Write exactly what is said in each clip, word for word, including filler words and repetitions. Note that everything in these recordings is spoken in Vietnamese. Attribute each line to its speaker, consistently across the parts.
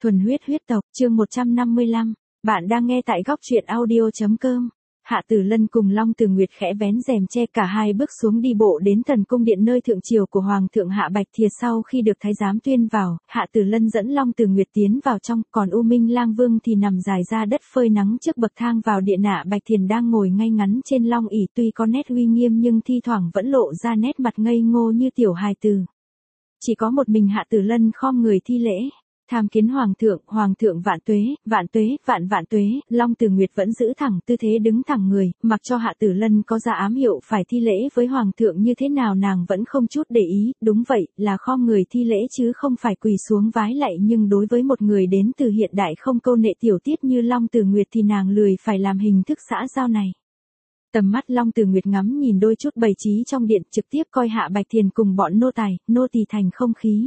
Speaker 1: Thuần huyết huyết tộc, chương một trăm năm mươi lăm. Bạn đang nghe tại góc truyện audio chấm com. Hạ Tử Lân cùng Long Từ Nguyệt khẽ vén rèm che, cả hai bước xuống đi bộ đến Thần cung điện nơi thượng triều của Hoàng thượng Hạ Bạch Thiệt. Sau khi được thái giám tuyên vào, Hạ Tử Lân dẫn Long Từ Nguyệt tiến vào trong, còn U Minh Lang Vương thì nằm dài ra đất phơi nắng trước bậc thang vào điện. Hạ Bạch Thiền đang ngồi ngay ngắn trên long ỷ, tuy có nét uy nghiêm nhưng thi thoảng vẫn lộ ra nét mặt ngây ngô như tiểu hài tử. Chỉ có một mình Hạ Tử Lân khom người thi lễ. Tham kiến Hoàng thượng, Hoàng thượng vạn tuế, vạn tuế, vạn vạn tuế. Long Từ Nguyệt vẫn giữ thẳng tư thế đứng thẳng người, mặc cho Hạ Tử Lân có ra ám hiệu phải thi lễ với Hoàng thượng như thế nào nàng vẫn không chút để ý. Đúng vậy, là khom người thi lễ chứ không phải quỳ xuống vái lạy, nhưng đối với một người đến từ hiện đại không câu nệ tiểu tiết như Long Từ Nguyệt thì nàng lười phải làm hình thức xã giao này. Tầm mắt Long Từ Nguyệt ngắm nhìn đôi chút bày trí trong điện, trực tiếp coi Hạ Bạch Thiền cùng bọn nô tài, nô tỳ thành không khí.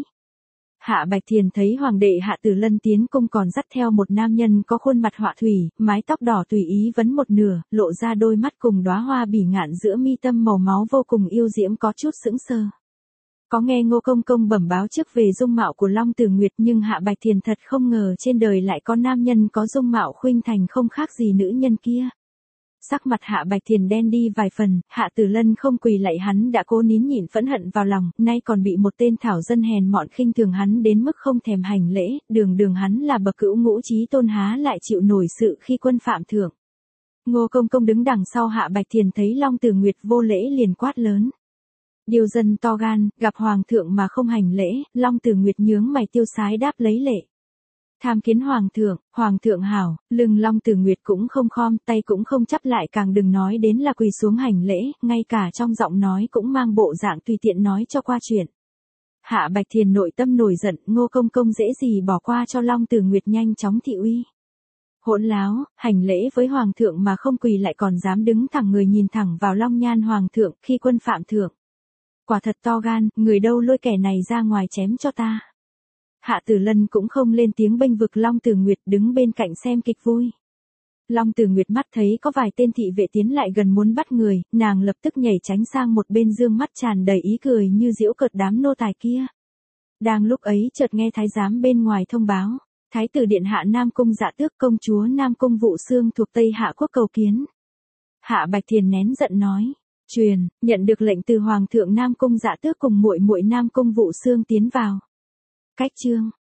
Speaker 1: Hạ Bạch Thiền thấy Hoàng đệ Hạ Tử Lân tiến cung còn dắt theo một nam nhân có khuôn mặt họa thủy, mái tóc đỏ tùy ý vấn một nửa, lộ ra đôi mắt cùng đóa hoa bỉ ngạn giữa mi tâm màu máu vô cùng yêu diễm, có chút sững sờ. Có nghe Ngô Công Công bẩm báo trước về dung mạo của Long Từ Nguyệt, nhưng Hạ Bạch Thiền thật không ngờ trên đời lại có nam nhân có dung mạo khuynh thành không khác gì nữ nhân kia. Sắc mặt Hạ Bạch Thiền đen đi vài phần, Hạ Tử Lân không quỳ lạy hắn đã cố nín nhịn phẫn hận vào lòng, nay còn bị một tên thảo dân hèn mọn khinh thường hắn đến mức không thèm hành lễ, đường đường hắn là bậc cữu ngũ chí tôn há lại chịu nổi sự khi quân phạm thượng. Ngô Công Công đứng đằng sau Hạ Bạch Thiền thấy Long Từ Nguyệt vô lễ liền quát lớn. Điều dân to gan, gặp Hoàng thượng mà không hành lễ. Long Từ Nguyệt nhướng mày tiêu sái đáp lấy lễ. Tham kiến Hoàng thượng, Hoàng thượng hảo. Lưng Long Từ Nguyệt cũng không khom, tay cũng không chắp lại, càng đừng nói đến là quỳ xuống hành lễ, ngay cả trong giọng nói cũng mang bộ dạng tùy tiện nói cho qua chuyện. Hạ Bạch Thiền nội tâm nổi giận, Ngô Công Công dễ gì bỏ qua cho Long Từ Nguyệt nhanh chóng thị uy. Hỗn láo, hành lễ với Hoàng thượng mà không quỳ lại còn dám đứng thẳng người nhìn thẳng vào long nhan Hoàng thượng khi quân phạm thượng. Quả thật to gan, người đâu lôi kẻ này ra ngoài chém cho ta. Hạ Tử Lân cũng không lên tiếng bênh vực Long Từ Nguyệt, đứng bên cạnh xem kịch vui. Long Từ Nguyệt mắt thấy có vài tên thị vệ tiến lại gần muốn bắt người, nàng lập tức nhảy tránh sang một bên, dương mắt tràn đầy ý cười như giễu cợt đám nô tài kia. Đang lúc ấy chợt nghe thái giám bên ngoài thông báo, Thái tử điện hạ Nam Cung Dạ Tước công chúa Nam Cung Vụ Xương thuộc Tây Hạ quốc cầu kiến. Hạ Bạch Thiền nén giận nói, truyền, nhận được lệnh từ Hoàng thượng Nam Cung Dạ Tước cùng muội muội Nam Cung Vụ Xương tiến vào. Cách chương